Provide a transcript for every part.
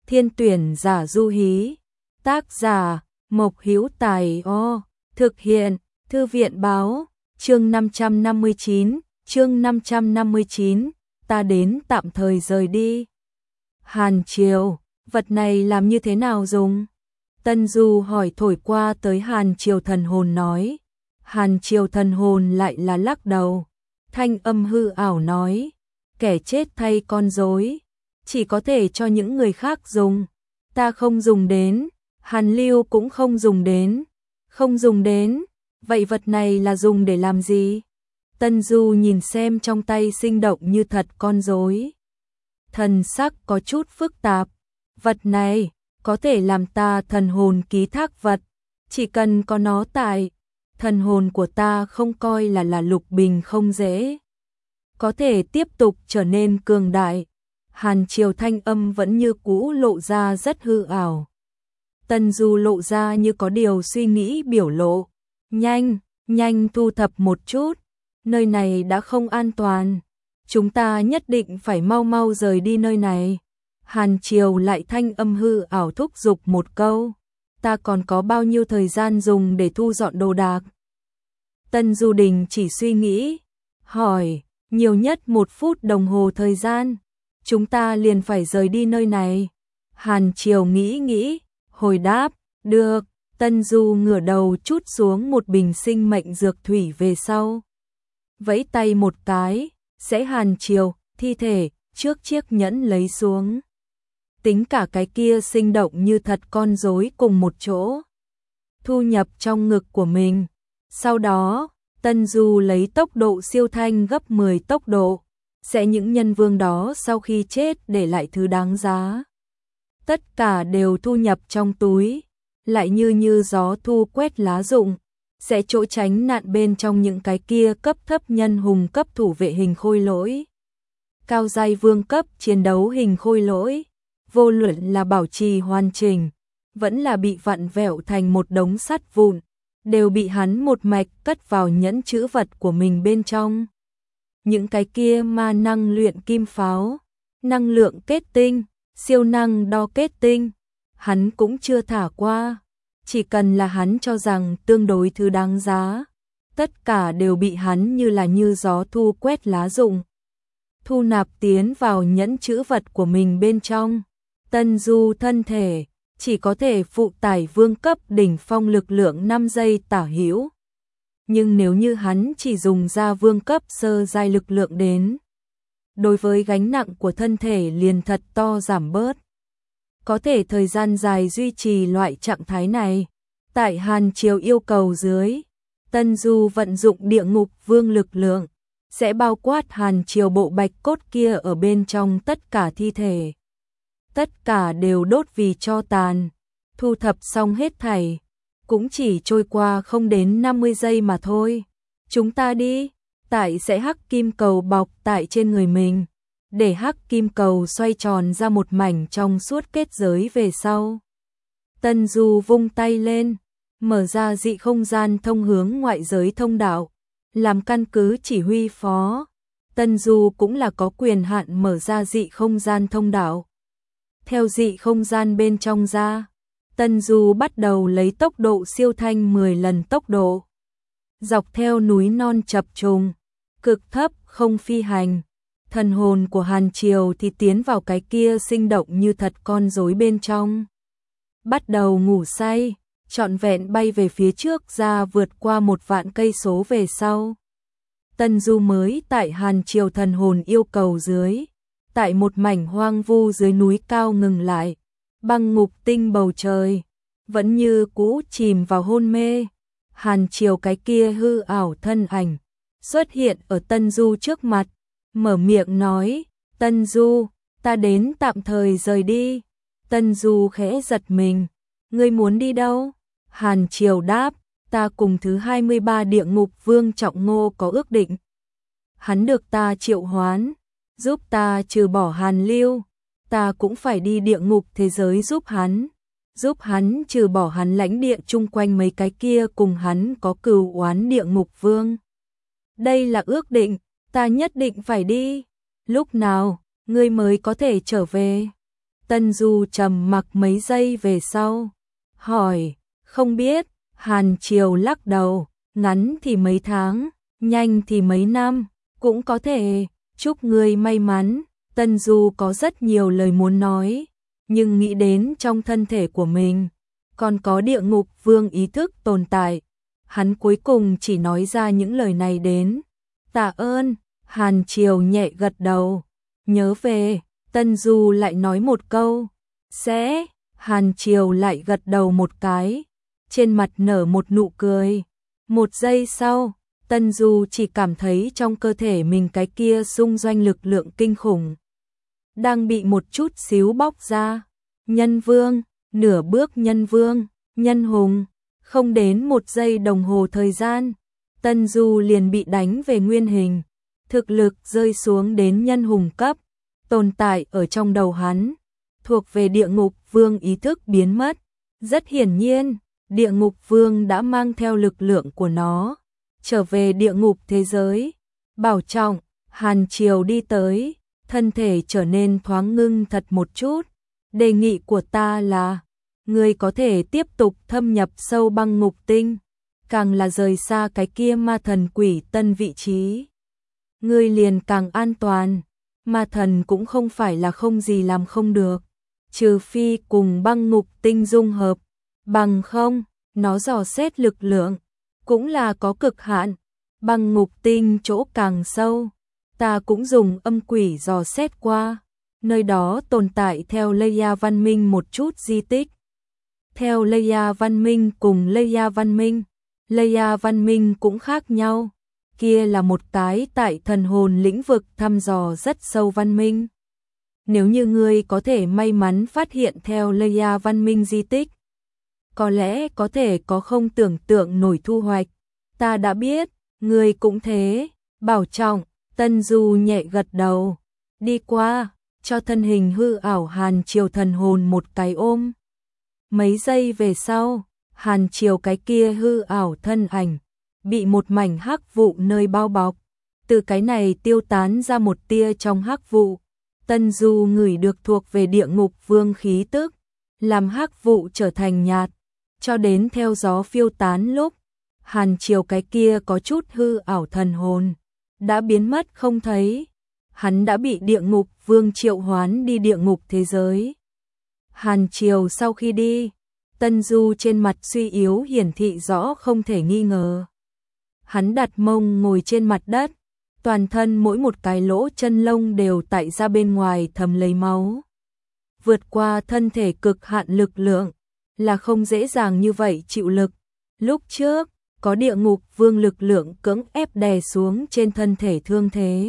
Thiên tuyển giả du hí. Tác giả Mộc Hữu Tài. Thực hiện Thư viện báo. Chương 559, ta đến tạm thời rời đi. Hàn Triều, vật này làm như thế nào dùng? Tân Du hỏi. Thổi qua tới Hàn Triều thần hồn nói. Hàn Triều thần hồn lại là lắc đầu. Thanh âm hư ảo nói, kẻ chết thay con rối, chỉ có thể cho những người khác dùng. Ta không dùng đến, Hàn Lưu cũng không dùng đến. Không dùng đến, vậy vật này là dùng để làm gì? Tân Du nhìn xem trong tay sinh động như thật con rối, thần sắc có chút phức tạp. Vật này có thể làm ta thần hồn ký thác vật, chỉ cần có nó tại, thần hồn của ta không coi là lục bình không dễ, có thể tiếp tục trở nên cường đại. Hàn Triều thanh âm vẫn như cũ lộ ra rất hư ảo. Tân Du lộ ra như có điều suy nghĩ biểu lộ. Nhanh thu thập một chút, nơi này đã không an toàn. Chúng ta nhất định phải mau rời đi nơi này. Hàn Triều lại thanh âm hư ảo thúc giục một câu. Ta còn có bao nhiêu thời gian dùng để thu dọn đồ đạc? Tân Du Đình chỉ suy nghĩ, hỏi, nhiều nhất 1 phút đồng hồ thời gian, chúng ta liền phải rời đi nơi này. Hàn Triều nghĩ, hồi đáp, được. Tân Du ngửa đầu trút xuống một bình sinh mệnh dược thủy về sau. Vẫy tay một cái, sẽ Hàn Triều, thi thể, trước chiếc nhẫn lấy xuống. Tính cả cái kia sinh động như thật con rối cùng một chỗ, thu nhập trong ngực của mình. Sau đó, Tân Du lấy tốc độ siêu thanh gấp 10 tốc độ, sẽ những nhân vương đó sau khi chết để lại thứ đáng giá. Tất cả đều thu nhập trong túi, lại như gió thu quét lá rụng, sẽ chỗ tránh nạn bên trong những cái kia cấp thấp nhân hùng cấp thủ vệ hình khôi lỗi. Cao giai vương cấp chiến đấu hình khôi lỗi, vô luận là bảo trì hoàn chỉnh, vẫn là bị vặn vẹo thành một đống sắt vụn, đều bị hắn một mạch cất vào nhẫn trữ vật của mình bên trong. Những cái kia ma năng luyện kim pháo, năng lượng kết tinh, siêu năng đo kết tinh, hắn cũng chưa thả qua. Chỉ cần là hắn cho rằng tương đối thứ đáng giá, tất cả đều bị hắn như gió thu quét lá rụng, thu nạp tiến vào nhẫn trữ vật của mình bên trong. Tân Du thân thể chỉ có thể phụ tải vương cấp đỉnh phong lực lượng 5 giây tả hữu. Nhưng nếu như hắn chỉ dùng ra vương cấp sơ giai lực lượng đến, đối với gánh nặng của thân thể liền thật to giảm bớt. Có thể thời gian dài duy trì loại trạng thái này. Tại Hàn Triều yêu cầu dưới, Tân Du vận dụng địa ngục vương lực lượng, sẽ bao quát Hàn Triều bộ bạch cốt kia ở bên trong tất cả thi thể. Tất cả đều đốt vì tro tàn, thu thập xong hết thảy, cũng chỉ trôi qua không đến 50 giây mà thôi. Chúng ta đi. Tại sẽ hắc kim cầu bọc tại trên người mình, để hắc kim cầu xoay tròn ra một mảnh trong suốt kết giới về sau. Tân Du vung tay lên, mở ra dị không gian thông hướng ngoại giới thông đạo, làm căn cứ chỉ huy phó. Tân Du cũng là có quyền hạn mở ra dị không gian thông đạo. Theo dị không gian bên trong ra, Tân Du bắt đầu lấy tốc độ siêu thanh 10 lần tốc độ, dọc theo núi non chập trùng, cực thấp không phi hành. Thần hồn của Hàn Triều thì tiến vào cái kia sinh động như thật con rối bên trong, bắt đầu ngủ say, trọn vẹn bay về phía trước ra vượt qua 1 vạn cây số về sau. Tân Du mới tại Hàn Triều thần hồn yêu cầu dưới, tại một mảnh hoang vu dưới núi cao ngừng lại. Băng ngục tinh bầu trời vẫn như cũ chìm vào hôn mê. Hàn Triều cái kia hư ảo thân ảnh xuất hiện ở Tân Du trước mặt, mở miệng nói, Tân Du, ta đến tạm thời rời đi. Tân Du khẽ giật mình, ngươi muốn đi đâu? Hàn Triều đáp, ta cùng thứ 23 địa ngục vương Trọng Ngô có ước định. Hắn được ta triệu hoán, giúp ta trừ bỏ Hàn Lưu, ta cũng phải đi địa ngục thế giới giúp hắn trừ bỏ hắn lãnh địa chung quanh mấy cái kia cùng hắn có cừu oán địa ngục vương. Đây là ước định, ta nhất định phải đi. Lúc nào, ngươi mới có thể trở về? Tân Du trầm mặc mấy giây về sau, hỏi, không biết. Hàn Triều lắc đầu, ngắn thì mấy tháng, nhanh thì mấy năm, cũng có thể. Chúc ngươi may mắn. Tân Du có rất nhiều lời muốn nói, nhưng nghĩ đến trong thân thể của mình còn có địa ngục vương ý thức tồn tại, hắn cuối cùng chỉ nói ra những lời này đến. Tạ ơn. Hàn Triều nhẹ gật đầu. Nhớ về. Tân Du lại nói một câu. Sẽ. Hàn Triều lại gật đầu một cái, trên mặt nở một nụ cười. Một giây sau, Tân Du chỉ cảm thấy trong cơ thể mình cái kia xung doanh lực lượng kinh khủng đang bị một chút xíu bóc ra. Nhân vương, nửa bước nhân vương, nhân hùng. Không đến một giây đồng hồ thời gian, Tân Du liền bị đánh về nguyên hình, thực lực rơi xuống đến nhân hùng cấp. Tồn tại ở trong đầu hắn thuộc về địa ngục vương ý thức biến mất. Rất hiển nhiên, địa ngục vương đã mang theo lực lượng của nó trở về địa ngục thế giới. Bảo trọng. Hàn Triều đi tới, thân thể trở nên thoáng ngưng thật một chút. Đề nghị của ta là, ngươi có thể tiếp tục thâm nhập sâu băng ngục tinh, càng là rời xa cái kia ma thần quỷ tân vị trí, ngươi liền càng an toàn. Ma thần cũng không phải là không gì làm không được, trừ phi cùng băng ngục tinh dung hợp, bằng không, nó dò xét lực lượng cũng là có cực hạn. Băng ngục tinh chỗ càng sâu, ta cũng dùng âm quỷ dò xét qua, nơi đó tồn tại theo Leia văn minh một chút di tích. Theo Leia văn minh cùng Leia văn minh, Leia văn minh cũng khác nhau. Kia là một cái tại thần hồn lĩnh vực thăm dò rất sâu văn minh. Nếu như ngươi có thể may mắn phát hiện theo Leia văn minh di tích, có lẽ có thể có không tưởng tượng nổi thu hoạch. Ta đã biết, ngươi cũng thế. Bảo trọng. Tân Du nhẹ gật đầu, đi qua, cho thân hình hư ảo Hàn Triều thần hồn một cái ôm. Mấy giây về sau, Hàn Triều cái kia hư ảo thân ảnh bị một mảnh hắc vụ nơi bao bọc, từ cái này tiêu tán ra một tia trong hắc vụ. Tân Du ngửi được thuộc về địa ngục vương khí tức, làm hắc vụ trở thành nhạt, cho đến theo gió phiêu tán lúc, Hàn Triều cái kia có chút hư ảo thần hồn đã biến mất không thấy. Hắn đã bị địa ngục vương triệu hoán đi địa ngục thế giới. Hàn Triều sau khi đi, Tân Du trên mặt suy yếu hiển thị rõ không thể nghi ngờ. Hắn đặt mông ngồi trên mặt đất, toàn thân mỗi một cái lỗ chân lông đều tại ra bên ngoài thấm lấy máu. Vượt qua thân thể cực hạn lực lượng là không dễ dàng như vậy chịu lực. Lúc trước, có địa ngục vương lực lượng cưỡng ép đè xuống trên thân thể thương thế,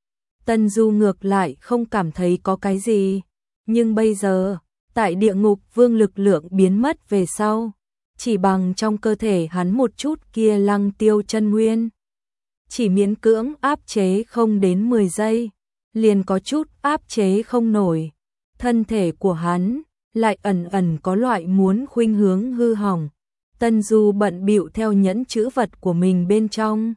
Tân Du ngược lại không cảm thấy có cái gì. Nhưng bây giờ, tại địa ngục vương lực lượng biến mất về sau, chỉ bằng trong cơ thể hắn một chút kia lăng tiêu chân nguyên, chỉ miễn cưỡng áp chế không đến 10 giây, liền có chút áp chế không nổi. Thân thể của hắn lại ẩn ẩn có loại muốn khuynh hướng hư hỏng. Tân Du bận bịu theo nhẫn chữ vật của mình bên trong,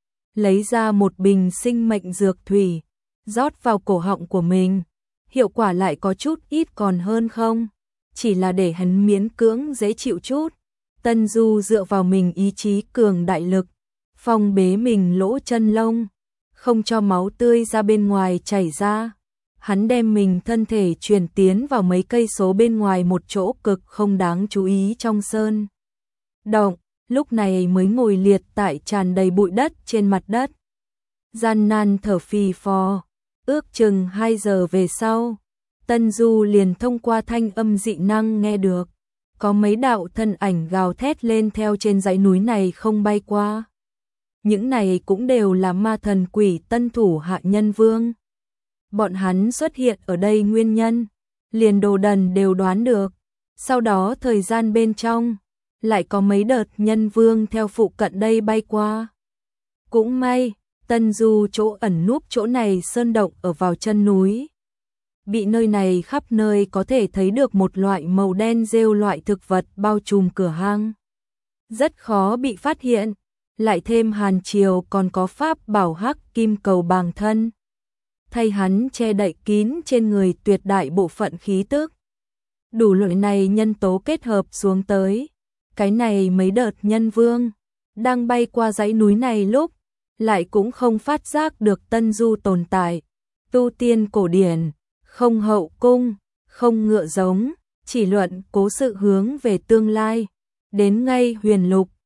lấy ra một bình sinh mệnh dược thủy, rót vào cổ họng của mình. Hiệu quả lại có chút ít còn hơn không, chỉ là để hắn miễn cưỡng dễ chịu chút. Tân Du dựa vào mình ý chí cường đại lực, phong bế mình lỗ chân lông, không cho máu tươi ra bên ngoài chảy ra. Hắn đem mình thân thể chuyển tiến vào mấy cây số bên ngoài một chỗ cực không đáng chú ý trong sơn động, lúc này mới ngồi liệt tại tràn đầy bụi đất trên mặt đất, gian nan thở phì phò. Ước chừng 2 giờ về sau, Tân Du liền thông qua thanh âm dị năng nghe được có mấy đạo thân ảnh gào thét lên theo trên dãy núi này không bay qua. Những này cũng đều là ma thần quỷ tân thủ hạ nhân vương. Bọn hắn xuất hiện ở đây nguyên nhân, liền Đồ Đần đều đoán được. Sau đó thời gian bên trong, lại có mấy đợt nhân vương theo phụ cận đây bay qua. Cũng may, Tân Du chỗ ẩn núp chỗ này sơn động ở vào chân núi, bị nơi này khắp nơi có thể thấy được một loại màu đen rêu loại thực vật bao trùm cửa hang, rất khó bị phát hiện. Lại thêm Hàn Triều còn có pháp bảo hắc kim cầu bàng thân, thay hắn che đậy kín trên người tuyệt đại bộ phận khí tức. Đủ loại này nhân tố kết hợp xuống tới, cái này mấy đợt nhân vương đang bay qua dãy núi này lúc, lại cũng không phát giác được Tân Du tồn tại. Tu tiên cổ điển, không hậu cung, không ngựa giống, chỉ luận cố sự hướng về tương lai, đến ngay huyền lục,